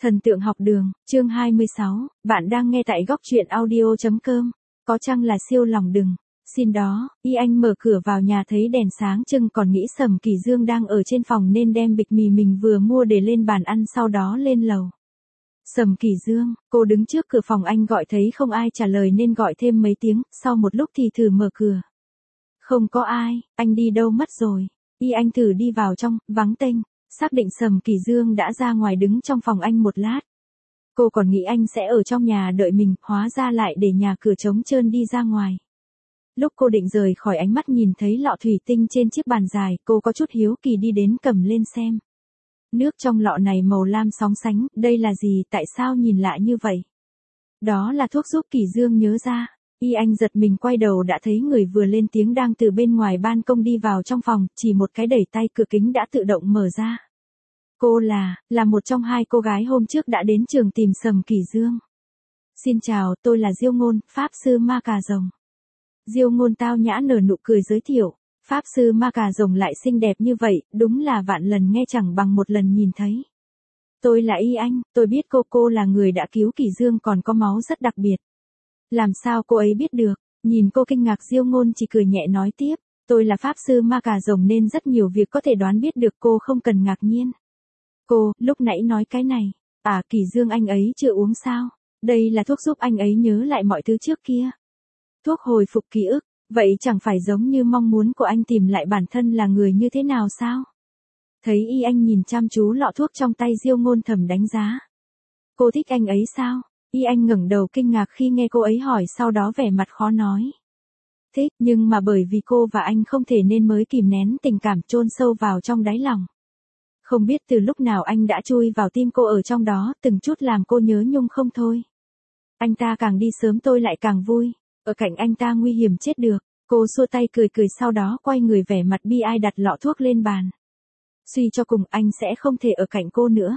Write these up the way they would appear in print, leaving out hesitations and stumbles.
Thần tượng học đường, chương 26, bạn đang nghe tại góc truyện audio.com. Có chăng là siêu lòng đừng. Xin đó, y anh mở cửa vào nhà thấy đèn sáng trưng còn nghĩ Sầm Kỳ Dương đang ở trên phòng nên đem bịch mì mình vừa mua để lên bàn ăn sau đó lên lầu. Sầm Kỳ Dương, cô đứng trước cửa phòng anh gọi thấy không ai trả lời nên gọi thêm mấy tiếng, sau một lúc thì thử mở cửa. Không có ai, anh đi đâu mất rồi. Y anh thử đi vào trong, vắng tênh. Xác định Sầm Kỳ Dương đã ra ngoài đứng trong phòng anh một lát. Cô còn nghĩ anh sẽ ở trong nhà đợi mình, hóa ra lại để nhà cửa trống trơn đi ra ngoài. Lúc cô định rời khỏi ánh mắt nhìn thấy lọ thủy tinh trên chiếc bàn dài, cô có chút hiếu kỳ đi đến cầm lên xem. Nước trong lọ này màu lam sóng sánh, đây là gì, tại sao nhìn lạ như vậy? Đó là thuốc giúp Kỳ Dương nhớ ra. Y anh giật mình quay đầu đã thấy người vừa lên tiếng đang từ bên ngoài ban công đi vào trong phòng, chỉ một cái đẩy tay cửa kính đã tự động mở ra. Cô là một trong hai cô gái hôm trước đã đến trường tìm Sầm Kỳ Dương. Xin chào, tôi là Diêu Ngôn, Pháp sư ma cà rồng. Diêu Ngôn tao nhã nở nụ cười giới thiệu, Pháp sư ma cà rồng lại xinh đẹp như vậy, đúng là vạn lần nghe chẳng bằng một lần nhìn thấy. Tôi là Y Anh, tôi biết cô là người đã cứu Kỳ Dương còn có máu rất đặc biệt. Làm sao cô ấy biết được? Nhìn cô kinh ngạc Diêu Ngôn chỉ cười nhẹ nói tiếp, tôi là Pháp sư ma cà rồng nên rất nhiều việc có thể đoán biết được, cô không cần ngạc nhiên. Cô, lúc nãy nói cái này, Kỳ Dương anh ấy chưa uống sao? Đây là thuốc giúp anh ấy nhớ lại mọi thứ trước kia. Thuốc hồi phục ký ức, vậy chẳng phải giống như mong muốn của anh tìm lại bản thân là người như thế nào sao? Thấy Y Anh nhìn chăm chú lọ thuốc trong tay Diêu Ngôn thầm đánh giá. Cô thích anh ấy sao? Y Anh ngẩng đầu kinh ngạc khi nghe cô ấy hỏi, sau đó vẻ mặt khó nói. Thích, nhưng mà bởi vì cô và anh không thể nên mới kìm nén tình cảm chôn sâu vào trong đáy lòng. Không biết từ lúc nào anh đã chui vào tim cô ở trong đó, từng chút làm cô nhớ nhung không thôi. Anh ta càng đi sớm tôi lại càng vui, ở cạnh anh ta nguy hiểm chết được. Cô xua tay cười sau đó quay người vẻ mặt bi ai đặt lọ thuốc lên bàn. Suy cho cùng anh sẽ không thể ở cạnh cô nữa.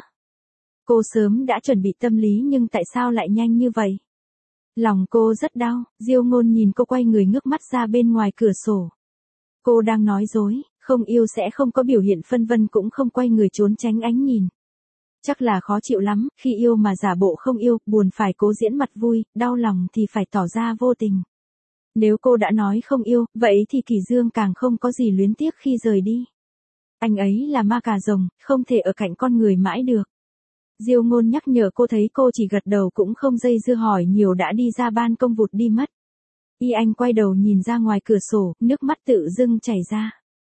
Cô sớm đã chuẩn bị tâm lý nhưng tại sao lại nhanh như vậy? Lòng cô rất đau, Diêu Ngôn nhìn cô quay người ngước mắt ra bên ngoài cửa sổ. Cô đang nói dối, không yêu sẽ không có biểu hiện phân vân cũng không quay người trốn tránh ánh nhìn. Chắc là khó chịu lắm, khi yêu mà giả bộ không yêu, buồn phải cố diễn mặt vui, đau lòng thì phải tỏ ra vô tình. Nếu cô đã nói không yêu, vậy thì Kỳ Dương càng không có gì luyến tiếc khi rời đi. Anh ấy là ma cà rồng, không thể ở cạnh con người mãi được. Diêu Ngôn nhắc nhở cô thấy cô chỉ gật đầu cũng không dây dưa hỏi nhiều đã đi ra ban công vụt đi mất. Y Anh quay đầu nhìn ra ngoài cửa sổ, nước mắt tự dưng chảy ra.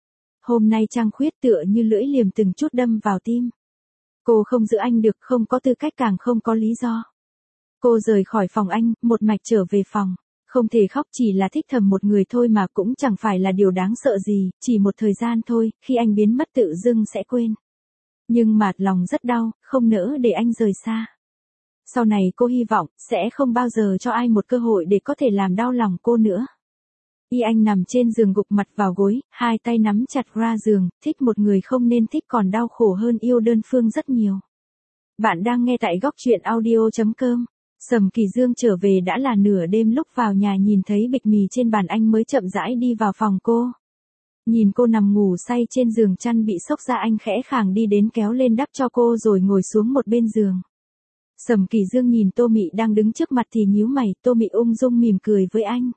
Hôm nay trăng khuyết tựa như lưỡi liềm từng chút đâm vào tim. Cô không giữ anh được, không có tư cách càng không có lý do. Cô rời khỏi phòng anh, một mạch trở về phòng. Không thể khóc, chỉ là thích thầm một người thôi mà cũng chẳng phải là điều đáng sợ gì, chỉ một thời gian thôi, khi anh biến mất tự dưng sẽ quên. Nhưng mà lòng rất đau, không nỡ để anh rời xa. Sau này cô hy vọng, sẽ không bao giờ cho ai một cơ hội để có thể làm đau lòng cô nữa. Y Anh nằm trên giường gục mặt vào gối, hai tay nắm chặt ra giường, thích một người không nên thích còn đau khổ hơn yêu đơn phương rất nhiều. Bạn đang nghe tại góc truyện audio.com. Sầm Kỳ Dương trở về đã là nửa đêm, lúc vào nhà nhìn thấy bịch mì trên bàn anh mới chậm rãi đi vào phòng cô. Nhìn cô nằm ngủ say trên giường, chăn bị xốc ra anh khẽ khàng đi đến kéo lên đắp cho cô rồi ngồi xuống một bên giường. Sầm Kỳ Dương nhìn Tô Mị đang đứng trước mặt thì nhíu mày, Tô Mị ung dung mỉm cười với anh.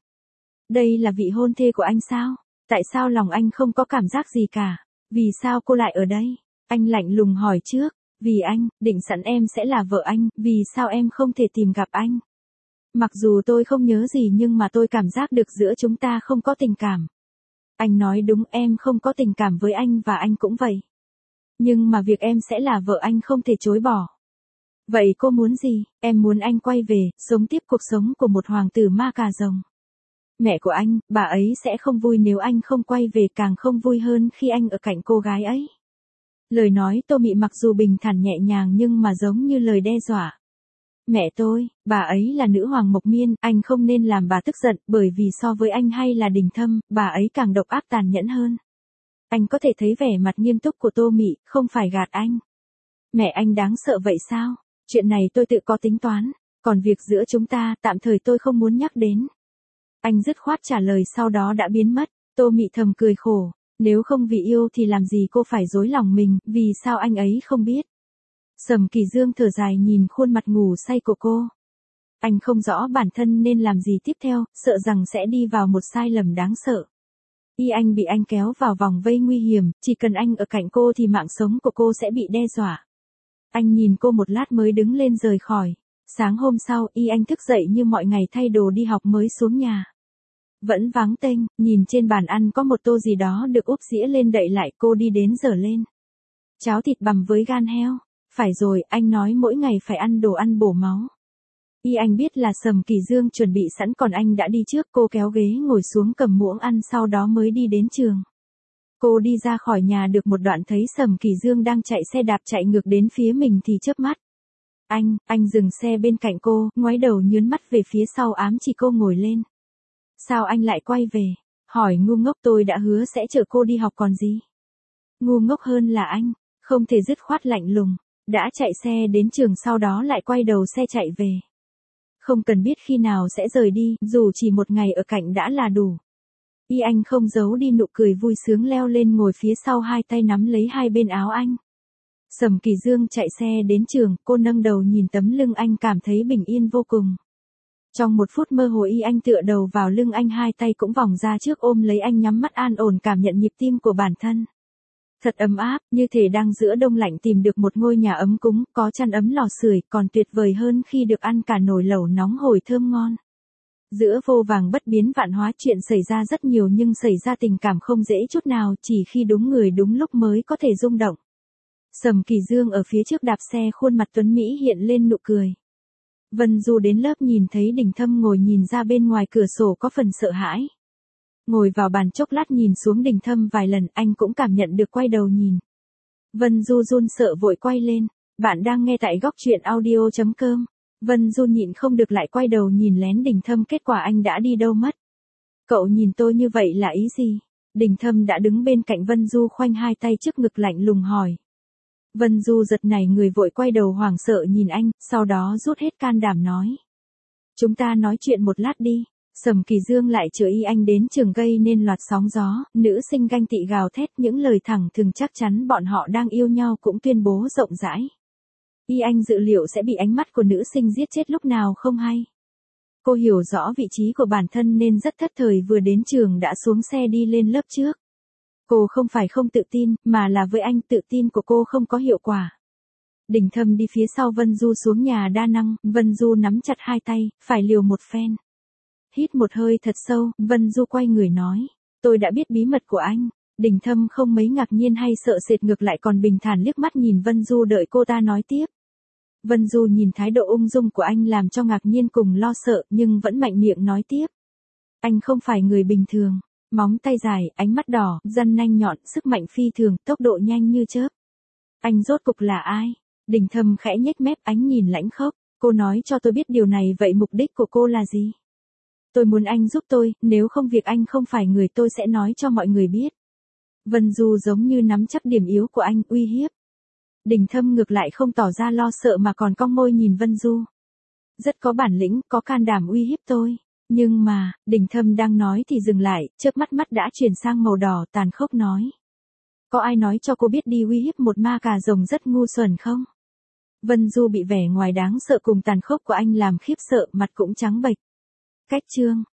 Đây là vị hôn thê của anh sao? Tại sao lòng anh không có cảm giác gì cả? Vì sao cô lại ở đây? Anh lạnh lùng hỏi trước. Vì anh, định sẵn em sẽ là vợ anh, vì sao em không thể tìm gặp anh? Mặc dù tôi không nhớ gì nhưng mà tôi cảm giác được giữa chúng ta không có tình cảm. Anh nói đúng, em không có tình cảm với anh và anh cũng vậy. Nhưng mà việc em sẽ là vợ anh không thể chối bỏ. Vậy cô muốn gì? Em muốn anh quay về, sống tiếp cuộc sống của một hoàng tử ma cà rồng. Mẹ của anh, bà ấy sẽ không vui nếu anh không quay về, càng không vui hơn khi anh ở cạnh cô gái ấy. Lời nói Tô Mị mặc dù bình thản nhẹ nhàng nhưng mà giống như lời đe dọa. Mẹ tôi, bà ấy là nữ hoàng Mộc Miên, anh không nên làm bà tức giận, bởi vì so với anh hay là Đình Thâm, bà ấy càng độc ác tàn nhẫn hơn. Anh có thể thấy vẻ mặt nghiêm túc của Tô Mị, không phải gạt anh. Mẹ anh đáng sợ vậy sao? Chuyện này tôi tự có tính toán, còn việc giữa chúng ta, tạm thời tôi không muốn nhắc đến. Anh dứt khoát trả lời sau đó đã biến mất. Tô Mị thầm cười khổ. Nếu không vì yêu thì làm gì cô phải dối lòng mình, vì sao anh ấy không biết? Sầm Kỳ Dương thở dài nhìn khuôn mặt ngủ say của cô. Anh không rõ bản thân nên làm gì tiếp theo, sợ rằng sẽ đi vào một sai lầm đáng sợ. Anh bị anh kéo vào vòng vây nguy hiểm, chỉ cần anh ở cạnh cô thì mạng sống của cô sẽ bị đe dọa. Anh nhìn cô một lát mới đứng lên rời khỏi. Sáng hôm sau, anh thức dậy như mọi ngày thay đồ đi học mới xuống nhà. Vẫn vắng tênh, nhìn trên bàn ăn có một tô gì đó được úp dĩa lên đậy lại, cô đi đến dở lên. Cháo thịt bằm với gan heo. Phải rồi, anh nói mỗi ngày phải ăn đồ ăn bổ máu. Anh biết là Sầm Kỳ Dương chuẩn bị sẵn còn anh đã đi trước, cô kéo ghế ngồi xuống cầm muỗng ăn sau đó mới đi đến trường. Cô đi ra khỏi nhà được một đoạn thấy Sầm Kỳ Dương đang chạy xe đạp chạy ngược đến phía mình thì chớp mắt. Anh dừng xe bên cạnh cô, ngoái đầu nhớn mắt về phía sau ám chỉ cô ngồi lên. Sao anh lại quay về? Hỏi ngu ngốc, tôi đã hứa sẽ chở cô đi học còn gì. Ngu ngốc hơn là anh, không thể dứt khoát lạnh lùng, đã chạy xe đến trường sau đó lại quay đầu xe chạy về. Không cần biết khi nào sẽ rời đi, dù chỉ một ngày ở cạnh đã là đủ. Anh không giấu đi nụ cười vui sướng leo lên ngồi phía sau, hai tay nắm lấy hai bên áo anh. Sầm Kỳ Dương chạy xe đến trường, cô nâng đầu nhìn tấm lưng anh cảm thấy bình yên vô cùng. Trong một phút mơ hồ anh tựa đầu vào lưng anh, hai tay cũng vòng ra trước ôm lấy anh, nhắm mắt an ổn cảm nhận nhịp tim của bản thân. Thật ấm áp, như thể đang giữa đông lạnh tìm được một ngôi nhà ấm cúng, có chăn ấm lò sưởi, còn tuyệt vời hơn khi được ăn cả nồi lẩu nóng hổi thơm ngon. Giữa vô vàng bất biến vạn hóa, chuyện xảy ra rất nhiều nhưng xảy ra tình cảm không dễ chút nào, chỉ khi đúng người đúng lúc mới có thể rung động. Sầm Kỳ Dương ở phía trước đạp xe, khuôn mặt tuấn mỹ hiện lên nụ cười. Vân Du đến lớp nhìn thấy Đình Thâm ngồi nhìn ra bên ngoài cửa sổ có phần sợ hãi. Ngồi vào bàn chốc lát nhìn xuống Đình Thâm vài lần, anh cũng cảm nhận được, quay đầu nhìn. Vân Du run sợ vội quay lên. Bạn đang nghe tại góc truyện audio.com. Vân Du nhịn không được lại quay đầu nhìn lén Đình Thâm, kết quả anh đã đi đâu mất. Cậu nhìn tôi như vậy là ý gì? Đình Thâm đã đứng bên cạnh Vân Du khoanh hai tay trước ngực lạnh lùng hỏi. Vân Du giật nảy người vội quay đầu hoảng sợ nhìn anh, sau đó rút hết can đảm nói. Chúng ta nói chuyện một lát đi. Sầm Kỳ Dương lại chở anh đến trường gây nên loạt sóng gió, nữ sinh ganh tị gào thét, những lời thẳng thừng chắc chắn bọn họ đang yêu nhau cũng tuyên bố rộng rãi. Anh dự liệu sẽ bị ánh mắt của nữ sinh giết chết lúc nào không hay. Cô hiểu rõ vị trí của bản thân nên rất thất thời, vừa đến trường đã xuống xe đi lên lớp trước. Cô không phải không tự tin, mà là với anh tự tin của cô không có hiệu quả. Đình Thâm đi phía sau Vân Du xuống nhà đa năng, Vân Du nắm chặt hai tay, phải liều một phen. Hít một hơi thật sâu, Vân Du quay người nói. Tôi đã biết bí mật của anh. Đình Thâm không mấy ngạc nhiên hay sợ sệt, ngược lại còn bình thản liếc mắt nhìn Vân Du đợi cô ta nói tiếp. Vân Du nhìn thái độ ung dung của anh làm cho ngạc nhiên cùng lo sợ, nhưng vẫn mạnh miệng nói tiếp. Anh không phải người bình thường. Móng tay dài, ánh mắt đỏ, răng nanh nhọn, sức mạnh phi thường, tốc độ nhanh như chớp. Anh rốt cục là ai? Đình Thâm khẽ nhếch mép, ánh nhìn lãnh khốc. Cô nói cho tôi biết điều này, vậy mục đích của cô là gì? Tôi muốn anh giúp tôi, nếu không việc anh không phải người tôi sẽ nói cho mọi người biết. Vân Du giống như nắm chắc điểm yếu của anh, uy hiếp. Đình Thâm ngược lại không tỏ ra lo sợ mà còn cong môi nhìn Vân Du. Rất có bản lĩnh, có can đảm uy hiếp tôi. Nhưng mà, Đình Thâm đang nói thì dừng lại, chớp mắt mắt đã chuyển sang màu đỏ, tàn khốc nói. Có ai nói cho cô biết đi uy hiếp một ma cà rồng rất ngu xuẩn không? Vân Du bị vẻ ngoài đáng sợ cùng tàn khốc của anh làm khiếp sợ, mặt cũng trắng bệch. Cách chương